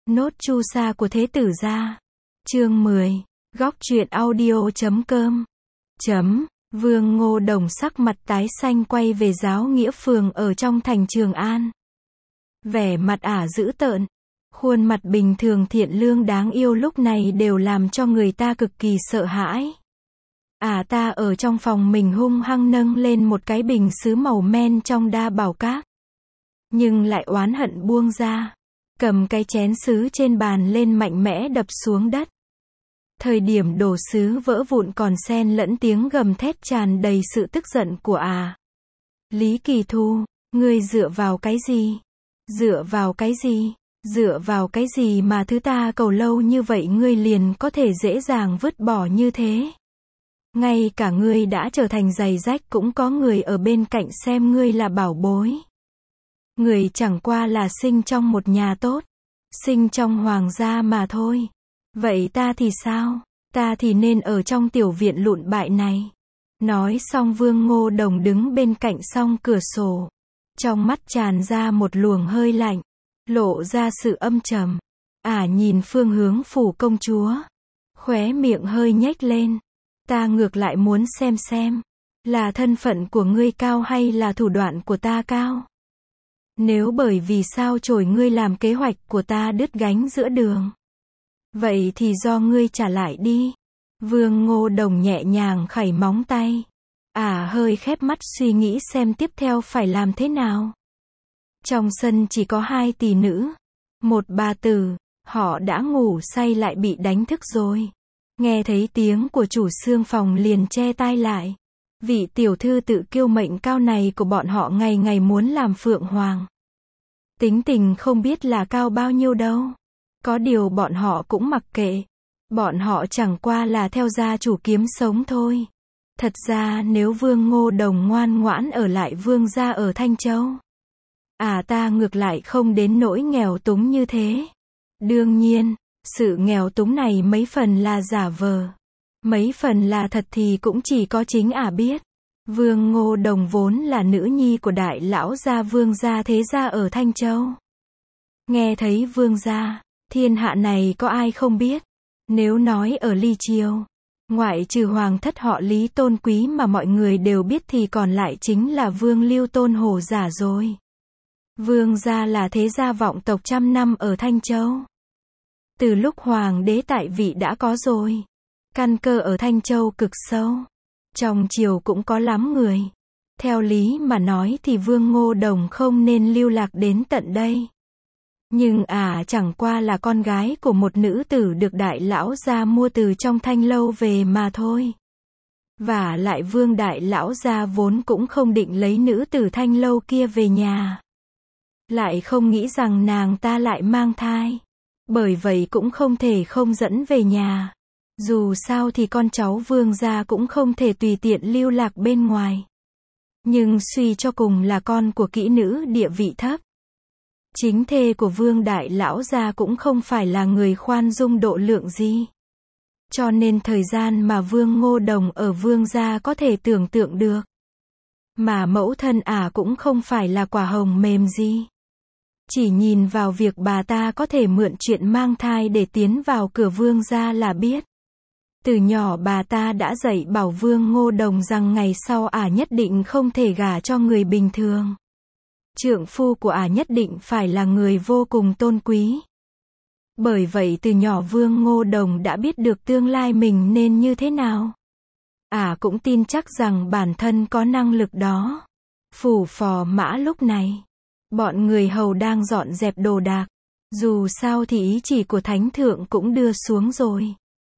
Nốt chu sa của Thế Tử gia. Chương 10. Góc truyện audio.com. Vương Ngô Đồng sắc mặt tái xanh quay về giáo nghĩa phường ở trong thành Trường An. Vẻ mặt ả dữ tợn, khuôn mặt bình thường thiện lương đáng yêu lúc này đều làm cho người ta cực kỳ sợ hãi. Ả ta ở trong phòng mình hung hăng nâng lên một cái bình sứ màu men trong đa bảo cát. Nhưng lại oán hận buông ra, cầm cái chén sứ trên bàn lên mạnh mẽ đập xuống đất. Thời điểm đồ sứ vỡ vụn còn xen lẫn tiếng gầm thét tràn đầy sự tức giận của ả. Lý Kỳ Thu, ngươi dựa vào cái gì? Dựa vào cái gì? Dựa vào cái gì mà thứ ta cầu lâu như vậy ngươi liền có thể dễ dàng vứt bỏ như thế? Ngay cả ngươi đã trở thành giày rách cũng có người ở bên cạnh xem ngươi là bảo bối. Người chẳng qua là sinh trong một nhà tốt, sinh trong hoàng gia mà thôi. Vậy ta thì sao? Ta thì nên ở trong tiểu viện lụn bại này. Nói xong Vương Ngô Đồng đứng bên cạnh song cửa sổ. Trong mắt tràn ra một luồng hơi lạnh, lộ ra sự âm trầm. Ả nhìn phương hướng phủ công chúa, khóe miệng hơi nhếch lên. Ta ngược lại muốn xem, là thân phận của ngươi cao hay là thủ đoạn của ta cao? Nếu bởi vì sao chổi ngươi làm kế hoạch của ta đứt gánh giữa đường, vậy thì do ngươi trả lại đi. Vương Ngô Đồng nhẹ nhàng khẩy móng tay. Ả hơi khép mắt suy nghĩ xem tiếp theo phải làm thế nào. Trong sân chỉ có 2 tỷ nữ, một bà tử, họ đã ngủ say lại bị đánh thức rồi. Nghe thấy tiếng của chủ xương phòng liền che tai lại. Vị tiểu thư tự kiêu mệnh cao này của bọn họ ngày ngày muốn làm phượng hoàng. Tính tình không biết là cao bao nhiêu đâu. Có điều bọn họ cũng mặc kệ. Bọn họ chẳng qua là theo gia chủ kiếm sống thôi. Thật ra nếu Vương Ngô Đồng ngoan ngoãn ở lại Vương gia ở Thanh Châu, ta ngược lại không đến nỗi nghèo túng như thế. Đương nhiên, sự nghèo túng này mấy phần là giả vờ, mấy phần là thật thì cũng chỉ có chính ả biết. Vương Ngô Đồng vốn là nữ nhi của đại lão gia Vương gia thế gia ở Thanh Châu. Nghe thấy Vương gia, thiên hạ này có ai không biết. Nếu nói ở Ly Triều, ngoại trừ hoàng thất họ Lý tôn quý mà mọi người đều biết thì còn lại chính là Vương Lưu Tôn Hổ giả rồi. Vương gia là thế gia vọng tộc trăm năm ở Thanh Châu. Từ lúc hoàng đế tại vị đã có rồi. Căn cơ ở Thanh Châu cực sâu. Trong triều cũng có lắm người. Theo lý mà nói thì Vương Ngô Đồng không nên lưu lạc đến tận đây. Nhưng chẳng qua là con gái của một nữ tử được đại lão gia mua từ trong Thanh lâu về mà thôi. Và lại Vương đại lão gia vốn cũng không định lấy nữ tử Thanh lâu kia về nhà. Lại không nghĩ rằng nàng ta lại mang thai. Bởi vậy cũng không thể không dẫn về nhà. Dù sao thì con cháu Vương gia cũng không thể tùy tiện lưu lạc bên ngoài. Nhưng suy cho cùng là con của kỹ nữ địa vị thấp. Chính thê của Vương đại lão gia cũng không phải là người khoan dung độ lượng gì. Cho nên thời gian mà Vương Ngô Đồng ở Vương gia có thể tưởng tượng được. Mà mẫu thân cũng không phải là quả hồng mềm gì. Chỉ nhìn vào việc bà ta có thể mượn chuyện mang thai để tiến vào cửa Vương gia là biết. Từ nhỏ bà ta đã dạy bảo Vương Ngô Đồng rằng ngày sau nhất định không thể gả cho người bình thường. Trượng phu của nhất định phải là người vô cùng tôn quý. Bởi vậy từ nhỏ Vương Ngô Đồng đã biết được tương lai mình nên như thế nào. Cũng tin chắc rằng bản thân có năng lực đó. Phủ Phò Mã lúc này, bọn người hầu đang dọn dẹp đồ đạc. Dù sao thì ý chỉ của Thánh Thượng cũng đưa xuống rồi.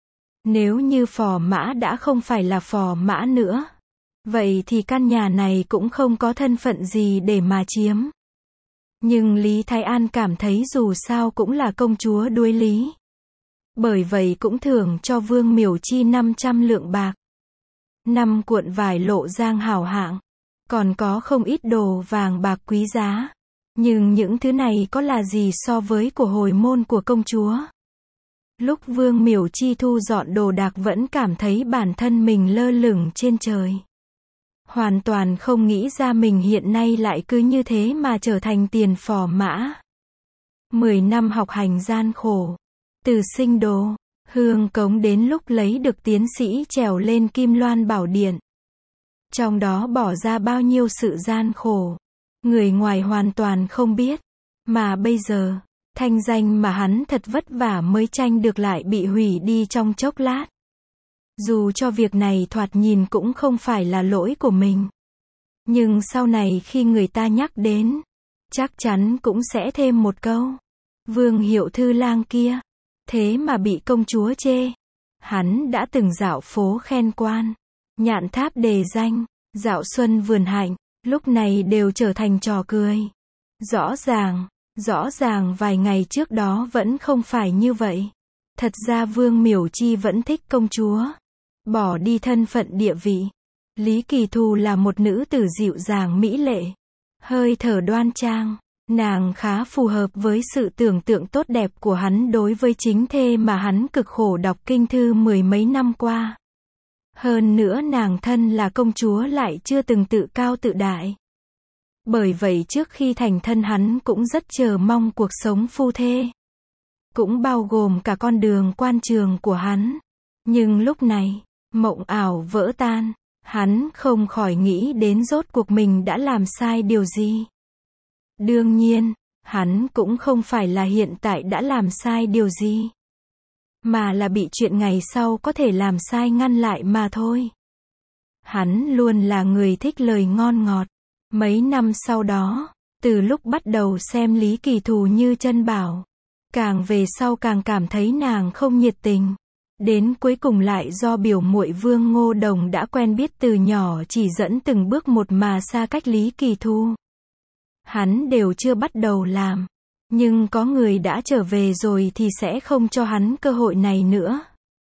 Nếu như Phò Mã đã không phải là Phò Mã nữa, vậy thì căn nhà này cũng không có thân phận gì để mà chiếm. Nhưng Lý Thái An cảm thấy dù sao cũng là công chúa đuối lý. Bởi vậy cũng thưởng cho Vương Miểu Chi 500 lượng bạc. 5 cuộn vải lộ giang hảo hạng. Còn có không ít đồ vàng bạc quý giá. Nhưng những thứ này có là gì so với của hồi môn của công chúa. Lúc Vương Miểu Chi thu dọn đồ đạc vẫn cảm thấy bản thân mình lơ lửng trên trời. Hoàn toàn không nghĩ ra mình hiện nay lại cứ như thế mà trở thành tiền Phò Mã. 10 năm học hành gian khổ. Từ sinh đồ, hương cống đến lúc lấy được tiến sĩ trèo lên Kim Loan Bảo Điện. Trong đó bỏ ra bao nhiêu sự gian khổ. Người ngoài hoàn toàn không biết. Mà bây giờ, thanh danh mà hắn thật vất vả mới tranh được lại bị hủy đi trong chốc lát. Dù cho việc này thoạt nhìn cũng không phải là lỗi của mình. Nhưng sau này khi người ta nhắc đến, chắc chắn cũng sẽ thêm một câu. Vương Hiệu Thư Lang kia, thế mà bị công chúa chê. Hắn đã từng dạo phố khen quan, nhạn tháp đề danh, dạo xuân vườn hạnh, lúc này đều trở thành trò cười. Rõ ràng vài ngày trước đó vẫn không phải như vậy. Thật ra Vương Miểu Chi vẫn thích công chúa. Bỏ đi thân phận địa vị. Lý Kỳ Thù là một nữ tử dịu dàng mỹ lệ. Hơi thở đoan trang. Nàng khá phù hợp với sự tưởng tượng tốt đẹp của hắn đối với chính thê mà hắn cực khổ đọc kinh thư 10 mấy năm qua. Hơn nữa nàng thân là công chúa lại chưa từng tự cao tự đại. Bởi vậy trước khi thành thân hắn cũng rất chờ mong cuộc sống phu thê. Cũng bao gồm cả con đường quan trường của hắn. Nhưng lúc này, mộng ảo vỡ tan, hắn không khỏi nghĩ đến rốt cuộc mình đã làm sai điều gì. Đương nhiên, hắn cũng không phải là hiện tại đã làm sai điều gì. Mà là bị chuyện ngày sau có thể làm sai ngăn lại mà thôi. Hắn luôn là người thích lời ngon ngọt. Mấy năm sau đó, từ lúc bắt đầu xem Lý Kỳ Thù như chân bảo, càng về sau càng cảm thấy nàng không nhiệt tình. Đến cuối cùng lại do biểu muội Vương Ngô Đồng đã quen biết từ nhỏ chỉ dẫn từng bước một mà xa cách Lý Kỳ Thù. Hắn đều chưa bắt đầu làm. Nhưng có người đã trở về rồi thì sẽ không cho hắn cơ hội này nữa.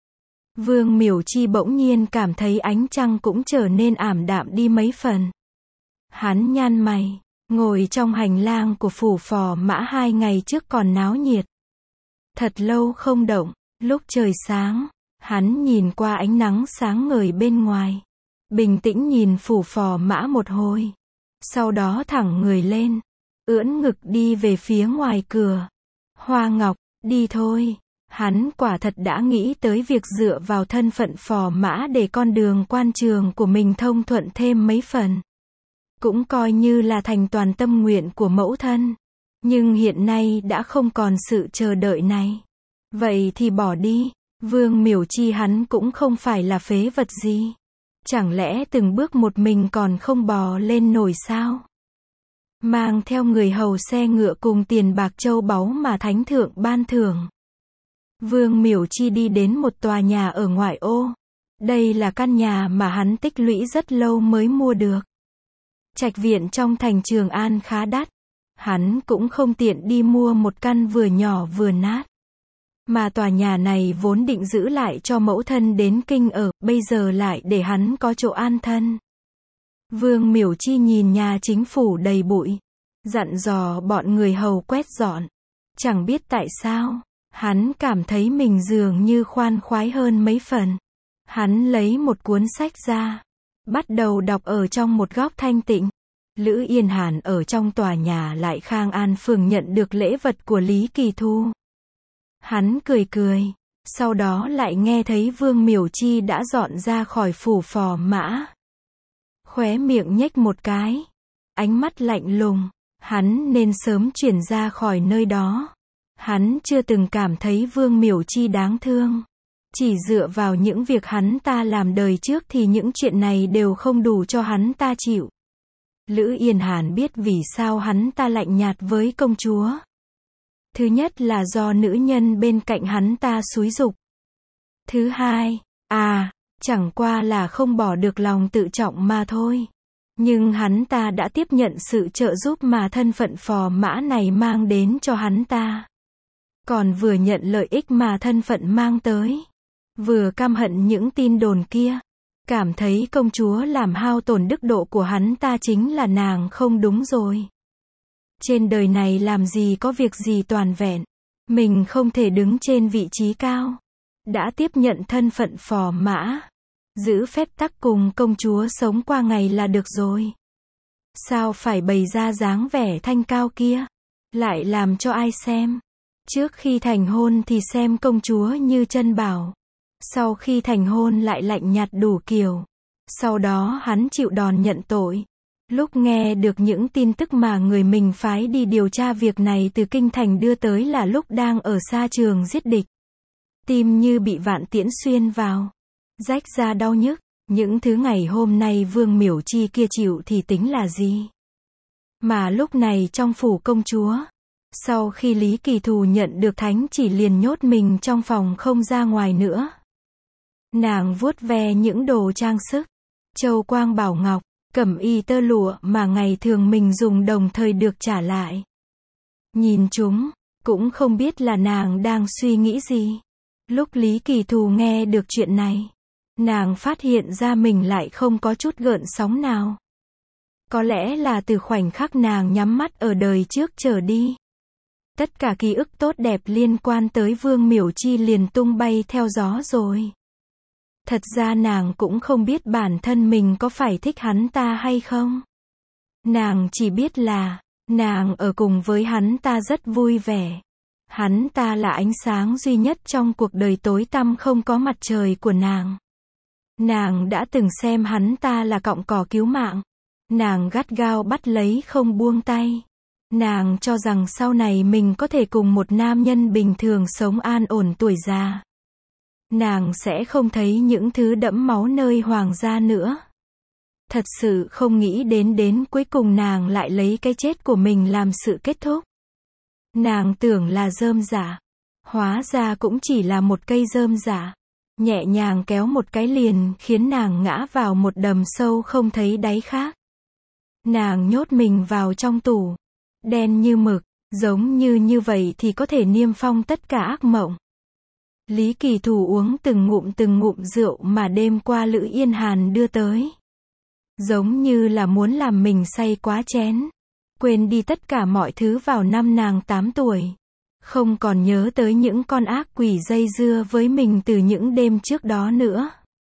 Vương Miểu Chi bỗng nhiên cảm thấy ánh trăng cũng trở nên ảm đạm đi mấy phần. Hắn nhăn mày, ngồi trong hành lang của phủ Phò Mã 2 ngày trước còn náo nhiệt. Thật lâu không động, lúc trời sáng, hắn nhìn qua ánh nắng sáng ngời bên ngoài. Bình tĩnh nhìn phủ Phò Mã một hồi. Sau đó thẳng người lên, ưỡn ngực đi về phía ngoài cửa. Hoa Ngọc, đi thôi. Hắn quả thật đã nghĩ tới việc dựa vào thân phận Phò Mã để con đường quan trường của mình thông thuận thêm mấy phần. Cũng coi như là thành toàn tâm nguyện của mẫu thân. Nhưng hiện nay đã không còn sự chờ đợi này. Vậy thì bỏ đi. Vương Miểu Chi hắn cũng không phải là phế vật gì. Chẳng lẽ từng bước một mình còn không bò lên nổi sao? Mang theo người hầu xe ngựa cùng tiền bạc châu báu mà thánh thượng ban thưởng. Vương Miểu Chi đi đến một tòa nhà ở ngoại ô. Đây là căn nhà mà hắn tích lũy rất lâu mới mua được. Trạch viện trong thành Trường An khá đắt. Hắn cũng không tiện đi mua một căn vừa nhỏ vừa nát. Mà tòa nhà này vốn định giữ lại cho mẫu thân đến kinh ở, bây giờ lại để hắn có chỗ an thân. Vương Miểu Chi nhìn nhà chính phủ đầy bụi. Dặn dò bọn người hầu quét dọn. Chẳng biết tại sao, hắn cảm thấy mình dường như khoan khoái hơn mấy phần. Hắn lấy một cuốn sách ra. Bắt đầu đọc ở trong một góc thanh tịnh. Lữ Yên Hàn ở trong tòa nhà lại Khang An Phường nhận được lễ vật của Lý Kỳ Thu. Hắn cười cười. Sau đó lại nghe thấy Vương Miểu Chi đã dọn ra khỏi phủ Phò Mã. Khóe miệng nhếch một cái. Ánh mắt lạnh lùng. Hắn nên sớm chuyển ra khỏi nơi đó. Hắn chưa từng cảm thấy Vương Miểu Chi đáng thương. Chỉ dựa vào những việc hắn ta làm đời trước thì những chuyện này đều không đủ cho hắn ta chịu. Lữ Yên Hàn biết vì sao hắn ta lạnh nhạt với công chúa. Thứ nhất là do nữ nhân bên cạnh hắn ta xúi giục. Thứ hai, chẳng qua là không bỏ được lòng tự trọng mà thôi. Nhưng hắn ta đã tiếp nhận sự trợ giúp mà thân phận Phò Mã này mang đến cho hắn ta. Còn vừa nhận lợi ích mà thân phận mang tới. Vừa căm hận những tin đồn kia. Cảm thấy công chúa làm hao tổn đức độ của hắn ta chính là nàng không đúng rồi. Trên đời này làm gì có việc gì toàn vẹn. Mình không thể đứng trên vị trí cao. Đã tiếp nhận thân phận Phò Mã. Giữ phép tắc cùng công chúa sống qua ngày là được rồi. Sao phải bày ra dáng vẻ thanh cao kia? Lại làm cho ai xem? Trước khi thành hôn thì xem công chúa như chân bảo. Sau khi thành hôn lại lạnh nhạt đủ kiểu. Sau đó hắn chịu đòn nhận tội. Lúc nghe được những tin tức mà người mình phái đi điều tra việc này từ kinh thành đưa tới là lúc đang ở xa trường giết địch. Tim như bị vạn tiễn xuyên vào. Rách ra đau nhức. Những thứ ngày hôm nay Vương Miểu Chi kia chịu thì tính là gì? Mà lúc này trong phủ công chúa. Sau khi Lý Kỳ Thù nhận được thánh chỉ liền nhốt mình trong phòng không ra ngoài nữa. Nàng vuốt ve những đồ trang sức, châu quang bảo ngọc, cẩm y tơ lụa mà ngày thường mình dùng đồng thời được trả lại. Nhìn chúng, cũng không biết là nàng đang suy nghĩ gì. Lúc Lý Kỳ Thù nghe được chuyện này, nàng phát hiện ra mình lại không có chút gợn sóng nào. Có lẽ là từ khoảnh khắc nàng nhắm mắt ở đời trước trở đi. Tất cả ký ức tốt đẹp liên quan tới Vương Miểu Chi liền tung bay theo gió rồi. Thật ra nàng cũng không biết bản thân mình có phải thích hắn ta hay không. Nàng chỉ biết là, nàng ở cùng với hắn ta rất vui vẻ. Hắn ta là ánh sáng duy nhất trong cuộc đời tối tăm không có mặt trời của nàng. Nàng đã từng xem hắn ta là cọng cỏ cứu mạng. Nàng gắt gao bắt lấy không buông tay. Nàng cho rằng sau này mình có thể cùng một nam nhân bình thường sống an ổn tuổi già. Nàng sẽ không thấy những thứ đẫm máu nơi hoàng gia nữa. Thật sự không nghĩ đến cuối cùng nàng lại lấy cái chết của mình làm sự kết thúc. Nàng tưởng là rơm rả. Hóa ra cũng chỉ là một cây rơm rả. Nhẹ nhàng kéo một cái liền khiến nàng ngã vào một đầm sâu không thấy đáy khác. Nàng nhốt mình vào trong tủ. Đen như mực, giống như vậy thì có thể niêm phong tất cả ác mộng. Lý Kỳ Thù uống từng ngụm rượu mà đêm qua Lữ Yên Hàn đưa tới. Giống như là muốn làm mình say quá chén. Quên đi tất cả mọi thứ vào năm nàng 8 tuổi. Không còn nhớ tới những con ác quỷ dây dưa với mình từ những đêm trước đó nữa.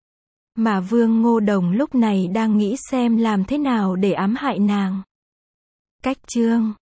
Mà Vương Ngô Đồng lúc này đang nghĩ xem làm thế nào để ám hại nàng. Cách chương